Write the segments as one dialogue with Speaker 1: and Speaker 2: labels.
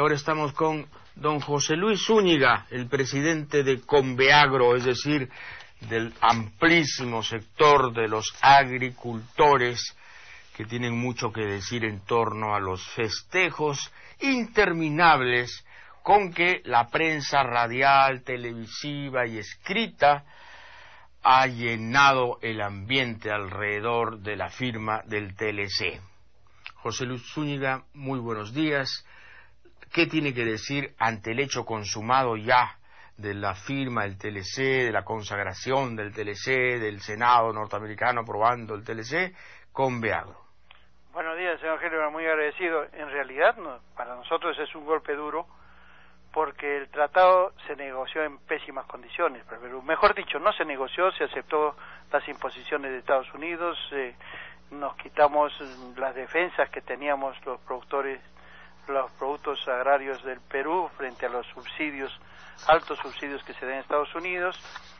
Speaker 1: ahora estamos con don José Luis Zúñiga, el presidente de Conveagro, es decir, del amplísimo sector de los agricultores que tienen mucho que decir en torno a los festejos interminables con que la prensa radial, televisiva y escrita ha llenado el ambiente alrededor de la firma del TLC. José Luis Zúñiga, muy buenos días. ¿Qué tiene que decir ante el hecho consumado ya de la firma del TLC, de la consagración del TLC, del Senado norteamericano aprobando el TLC, Conveagro?
Speaker 2: Buenos días, señor Gelber, muy agradecido. En realidad, para nosotros es un golpe duro porque el tratado se negoció en pésimas condiciones, pero mejor dicho, no se negoció, se aceptó las imposiciones de Estados Unidos, nos quitamos las defensas que teníamos los productores, los productos agrarios del Perú frente a los subsidios, altos subsidios que se dan en Estados Unidos,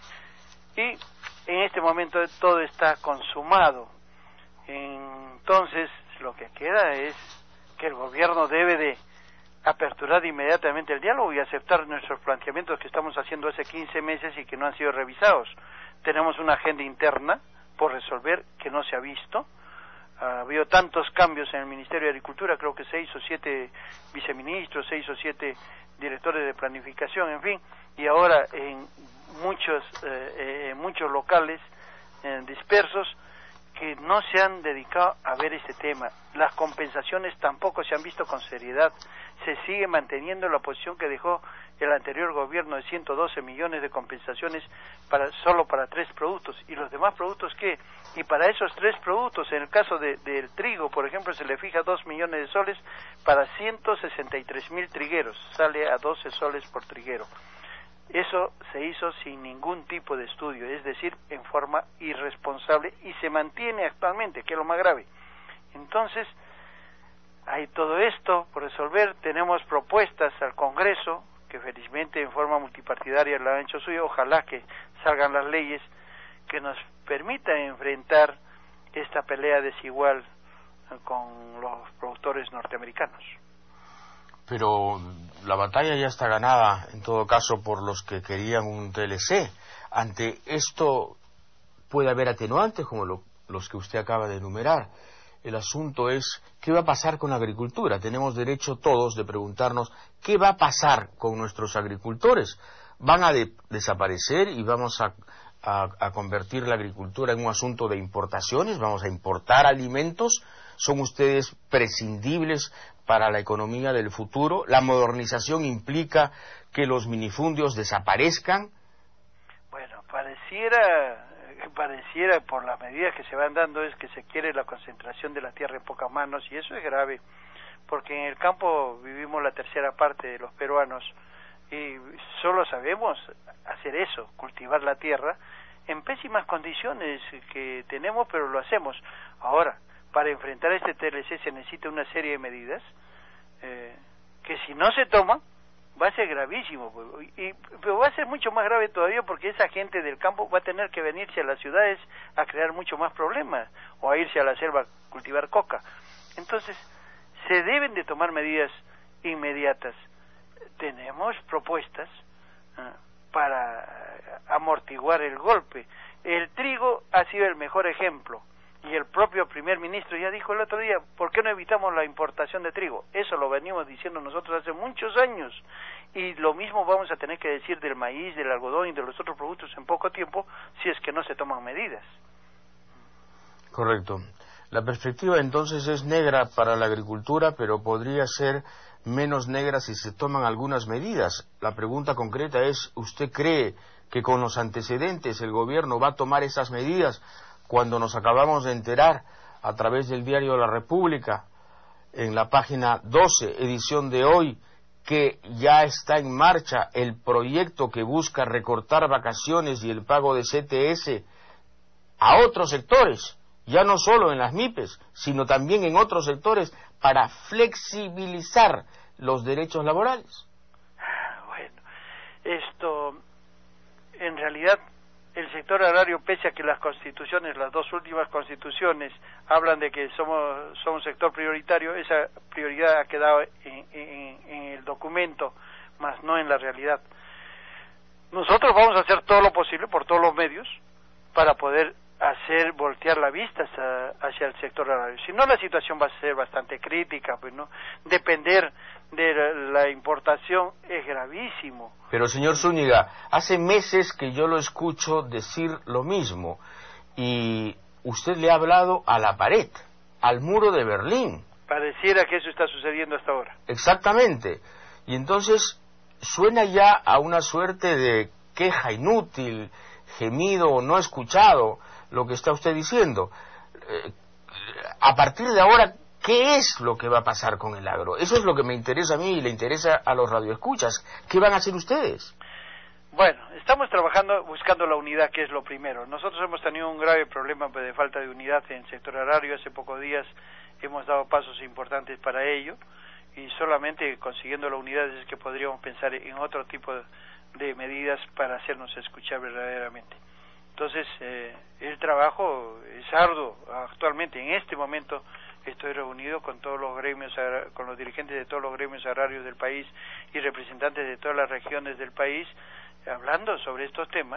Speaker 2: y en este momento todo está consumado. Entonces, lo que queda es que el gobierno debe de aperturar inmediatamente el diálogo y aceptar nuestros planteamientos que estamos haciendo hace 15 meses y que no han sido revisados. Tenemos una agenda interna por resolver que no se ha visto. Ha habido tantos cambios en el Ministerio de Agricultura, creo que 6 o 7 viceministros, 6 o 7 directores de planificación, en fin, y ahora en muchos locales dispersos que no se han dedicado a ver este tema. Las compensaciones tampoco se han visto con seriedad. Se sigue manteniendo la posición que dejó el anterior gobierno de 112 millones de compensaciones solo para 3 productos. ¿Y los demás productos qué? Y para esos 3 productos, en el caso del trigo, por ejemplo, se le fija 2 millones de soles para 163.000 trigueros. Sale a 12 soles por triguero. Eso se hizo sin ningún tipo de estudio, es decir, en forma irresponsable, y se mantiene actualmente, que es lo más grave. Entonces, hay todo esto por resolver. Tenemos propuestas al Congreso, que felizmente en forma multipartidaria lo han hecho suyo. Ojalá que salgan las leyes que nos permitan enfrentar esta pelea desigual con los productores norteamericanos.
Speaker 1: Pero la batalla ya está ganada, en todo caso, por los que querían un TLC. Ante esto puede haber atenuantes, como los que usted acaba de enumerar. El asunto es, ¿qué va a pasar con la agricultura? Tenemos derecho todos de preguntarnos, ¿qué va a pasar con nuestros agricultores? ¿Van a desaparecer y vamos a convertir la agricultura en un asunto de importaciones? ¿Vamos a importar alimentos? ¿Son ustedes prescindibles para la economía del futuro? ¿La modernización implica que los minifundios desaparezcan?
Speaker 2: Bueno, pareciera por las medidas que se van dando es que se quiere la concentración de la tierra en pocas manos, y eso es grave, porque en el campo vivimos la tercera parte de los peruanos y solo sabemos hacer eso, cultivar la tierra en pésimas condiciones que tenemos, pero lo hacemos. Ahora, para enfrentar este TLC se necesita una serie de medidas que si no se toman va a ser gravísimo, pero va a ser mucho más grave todavía porque esa gente del campo va a tener que venirse a las ciudades a crear mucho más problemas o a irse a la selva a cultivar coca. Entonces, se deben de tomar medidas inmediatas. Tenemos propuestas para amortiguar el golpe. El trigo ha sido el mejor ejemplo. Y el propio primer ministro ya dijo el otro día, ¿por qué no evitamos la importación de trigo? Eso lo venimos diciendo nosotros hace muchos años. Y lo mismo vamos a tener que decir del maíz, del algodón y de los otros productos en poco tiempo, si es que no se toman medidas.
Speaker 1: Correcto. La perspectiva entonces es negra para la agricultura, pero podría ser menos negra si se toman algunas medidas. La pregunta concreta es, ¿usted cree que con los antecedentes el gobierno va a tomar esas medidas? Cuando nos acabamos de enterar a través del diario La República, en la página 12, edición de hoy, que ya está en marcha el proyecto que busca recortar vacaciones y el pago de CTS a otros sectores, ya no solo en las MIPES, sino también en otros sectores, para flexibilizar los derechos laborales.
Speaker 2: Bueno, esto en realidad el sector agrario, pese a que las constituciones, las dos últimas constituciones, hablan de que somos un sector prioritario, esa prioridad ha quedado en el documento, más no en la realidad. Nosotros vamos a hacer todo lo posible por todos los medios para poder hacer voltear la vista hacia el sector agrario. Si no, la situación va a ser bastante crítica, pues, ¿no? Depender de la importación es gravísimo.
Speaker 1: Pero, señor Zúñiga, hace meses que yo lo escucho decir lo mismo, y usted le ha hablado a la pared, al muro de Berlín.
Speaker 2: Pareciera que eso está sucediendo hasta ahora.
Speaker 1: Exactamente. Y entonces suena ya a una suerte de queja inútil, gemido no escuchado, lo que está usted diciendo. A partir de ahora, ¿qué es lo que va a pasar con el agro? Eso es lo que me interesa a mí y le interesa a los radioescuchas. ¿Qué van a hacer ustedes?
Speaker 2: Bueno, estamos trabajando, buscando la unidad, que es lo primero. Nosotros hemos tenido un grave problema de falta de unidad en el sector agrario. Hace pocos días hemos dado pasos importantes para ello, y solamente consiguiendo la unidad es que podríamos pensar en otro tipo de medidas para hacernos escuchar verdaderamente. Entonces, el trabajo es arduo. Actualmente, en este momento, estoy reunido con todos los gremios, con los dirigentes de todos los gremios agrarios del país y representantes de todas las regiones del país, hablando sobre estos temas,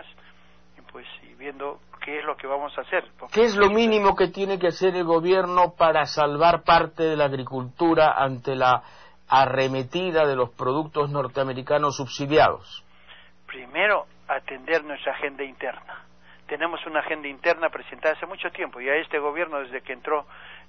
Speaker 2: y viendo qué es lo que vamos a hacer.
Speaker 1: ¿Qué es lo mínimo que tiene que hacer el gobierno para salvar parte de la agricultura ante la arremetida de los productos norteamericanos subsidiados?
Speaker 2: Primero, atender nuestra agenda interna. Tenemos una agenda interna presentada hace mucho tiempo, y a este gobierno, desde que entró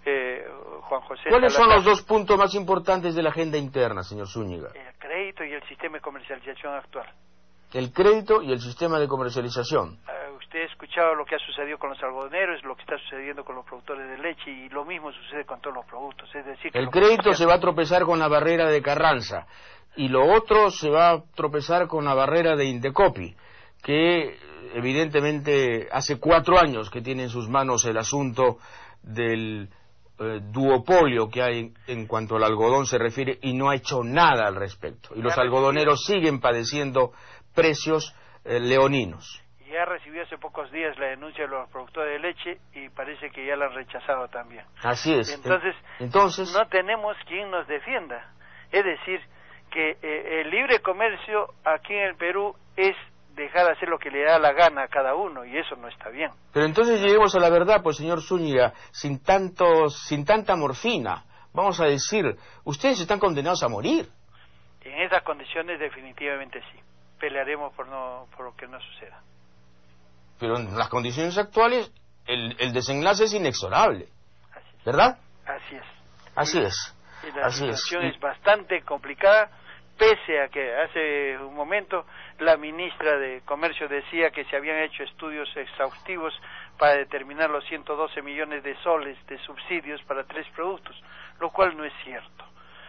Speaker 2: Juan José
Speaker 1: ¿Cuáles
Speaker 2: Salazar,
Speaker 1: son los dos puntos más importantes de la agenda interna, señor Zúñiga?
Speaker 2: El crédito y el sistema de comercialización actual.
Speaker 1: El crédito y el sistema de comercialización.
Speaker 2: Usted ha escuchado lo que ha sucedido con los algodoneros, lo que está sucediendo con los productores de leche, y lo mismo sucede con todos los productos. Es decir,
Speaker 1: el crédito se va a tropezar con la barrera de Carranza, y lo otro se va a tropezar con la barrera de Indecopi, que evidentemente hace 4 años que tiene en sus manos el asunto del duopolio que hay en cuanto al algodón se refiere, y no ha hecho nada al respecto. Y los algodoneros siguen padeciendo precios leoninos.
Speaker 2: Ya recibió hace pocos días la denuncia de los productores de leche y parece que ya la han rechazado también.
Speaker 1: Así es.
Speaker 2: Entonces no tenemos quien nos defienda. Es decir, que el libre comercio aquí en el Perú es dejar de hacer lo que le da la gana a cada uno, y eso no está bien.
Speaker 1: Pero entonces lleguemos a la verdad, pues, señor Zúñiga, sin tanta morfina. Vamos a decir, ustedes están condenados a morir.
Speaker 2: En esas condiciones definitivamente sí. Pelearemos por lo que no suceda.
Speaker 1: Pero en las condiciones actuales el desenlace es inexorable, ¿verdad?
Speaker 2: Así es.
Speaker 1: Así es.
Speaker 2: Y la situación es bastante complicada, pese a que hace un momento la ministra de Comercio decía que se habían hecho estudios exhaustivos para determinar los 112 millones de soles de subsidios para 3 productos, lo cual no es cierto.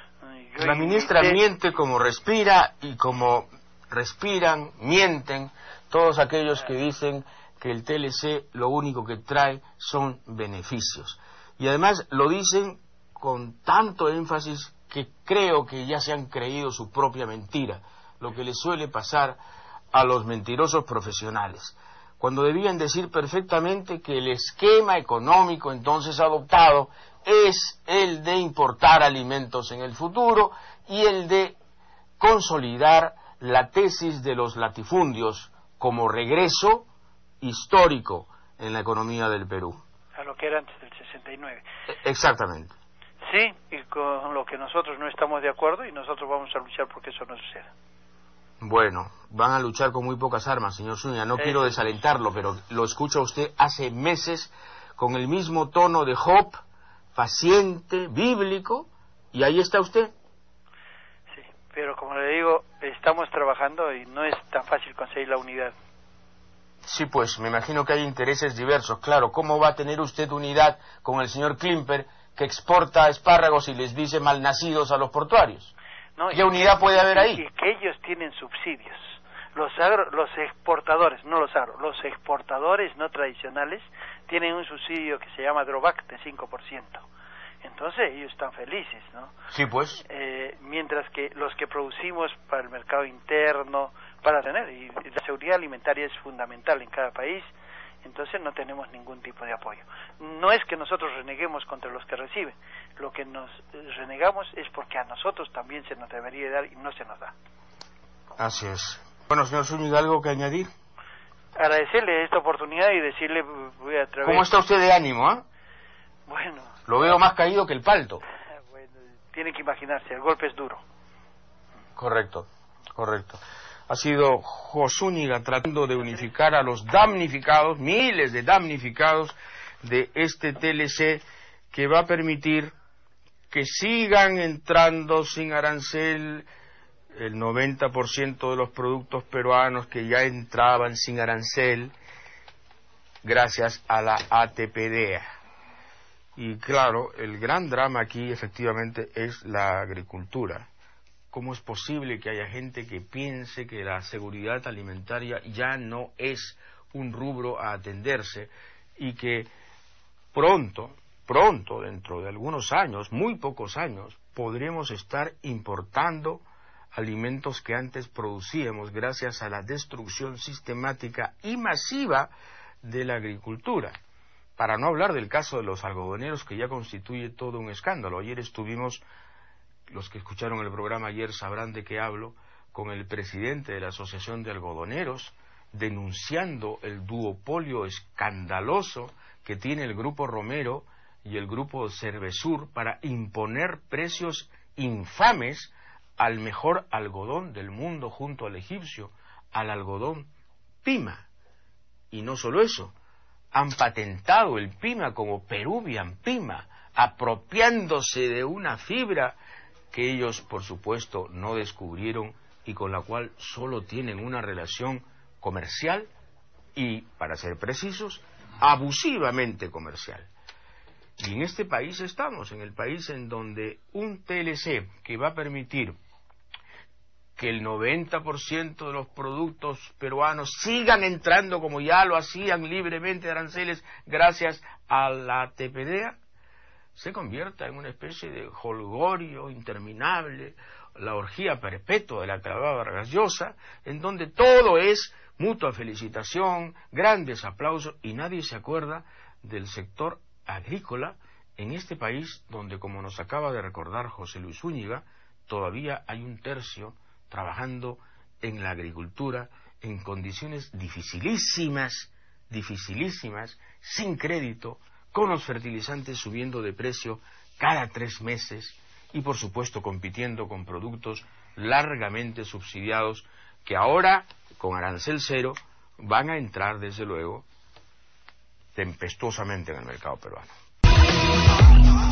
Speaker 1: La ministra miente como respira, y como respiran, mienten todos aquellos que dicen que el TLC lo único que trae son beneficios. Y además lo dicen con tanto énfasis que creo que ya se han creído su propia mentira, lo que les suele pasar a los mentirosos profesionales, cuando debían decir perfectamente que el esquema económico entonces adoptado es el de importar alimentos en el futuro y el de consolidar la tesis de los latifundios como regreso histórico en la economía del Perú.
Speaker 2: A lo que era antes del 69.
Speaker 1: Exactamente.
Speaker 2: Sí, y con lo que nosotros no estamos de acuerdo, y nosotros vamos a luchar porque eso no suceda.
Speaker 1: Bueno, van a luchar con muy pocas armas, señor Zúñiga. No quiero desalentarlo, pero lo escucha usted hace meses con el mismo tono de Job, paciente, bíblico, y ahí está usted.
Speaker 2: Sí, pero como le digo, estamos trabajando y no es tan fácil conseguir la unidad.
Speaker 1: Sí, pues, me imagino que hay intereses diversos. Claro, ¿cómo va a tener usted unidad con el señor Klimper, que exporta espárragos y les dice malnacidos a los portuarios?
Speaker 2: No,
Speaker 1: ¿Qué unidad puede haber ahí?
Speaker 2: Y que ellos tienen subsidios. Los exportadores, no los agro, los exportadores no tradicionales tienen un subsidio que se llama drawback de 5%. Entonces ellos están felices, ¿no?
Speaker 1: Sí, pues.
Speaker 2: Mientras que los que producimos para el mercado interno, para tener, y la seguridad alimentaria es fundamental en cada país, entonces no tenemos ningún tipo de apoyo. No es que nosotros reneguemos contra los que reciben, lo que nos renegamos es porque a nosotros también se nos debería dar y no se nos da.
Speaker 1: Así es. Bueno, señor Zúñiga, ¿algo que añadir?
Speaker 2: Agradecerle esta oportunidad y decirle, voy a través...
Speaker 1: ¿Cómo está usted de ánimo, ah?
Speaker 2: Bueno...
Speaker 1: Lo veo más caído que el palto.
Speaker 2: Bueno, tiene que imaginarse, el golpe es duro.
Speaker 1: Correcto, correcto. Ha sido Zúñiga tratando de unificar a los damnificados, miles de damnificados de este TLC que va a permitir que sigan entrando sin arancel el 90% de los productos peruanos que ya entraban sin arancel gracias a la ATPDEA. Y claro, el gran drama aquí efectivamente es la agricultura. ¿Cómo es posible que haya gente que piense que la seguridad alimentaria ya no es un rubro a atenderse y que pronto, dentro de algunos años, muy pocos años, podremos estar importando alimentos que antes producíamos gracias a la destrucción sistemática y masiva de la agricultura? Para no hablar del caso de los algodoneros, que ya constituye todo un escándalo. Ayer estuvimos, los que escucharon el programa ayer sabrán de qué hablo, con el presidente de la Asociación de Algodoneros, denunciando el duopolio escandaloso que tiene el Grupo Romero y el Grupo Cervesur para imponer precios infames al mejor algodón del mundo junto al egipcio, al algodón Pima. Y no solo eso, han patentado el Pima como Peruvian Pima, apropiándose de una fibra que ellos, por supuesto, no descubrieron y con la cual solo tienen una relación comercial y, para ser precisos, abusivamente comercial. Y en este país estamos, en el país en donde un TLC que va a permitir que el 90% de los productos peruanos sigan entrando como ya lo hacían libremente de aranceles gracias a la TPDEA, se convierta en una especie de jolgorio interminable, la orgía perpetua de la clavada vargallosa, en donde todo es mutua felicitación, grandes aplausos, y nadie se acuerda del sector agrícola en este país donde, como nos acaba de recordar José Luis Zúñiga, todavía hay un tercio trabajando en la agricultura en condiciones dificilísimas, sin crédito, con los fertilizantes subiendo de precio cada 3 meses y por supuesto compitiendo con productos largamente subsidiados que ahora, con arancel cero, van a entrar desde luego tempestuosamente en el mercado peruano.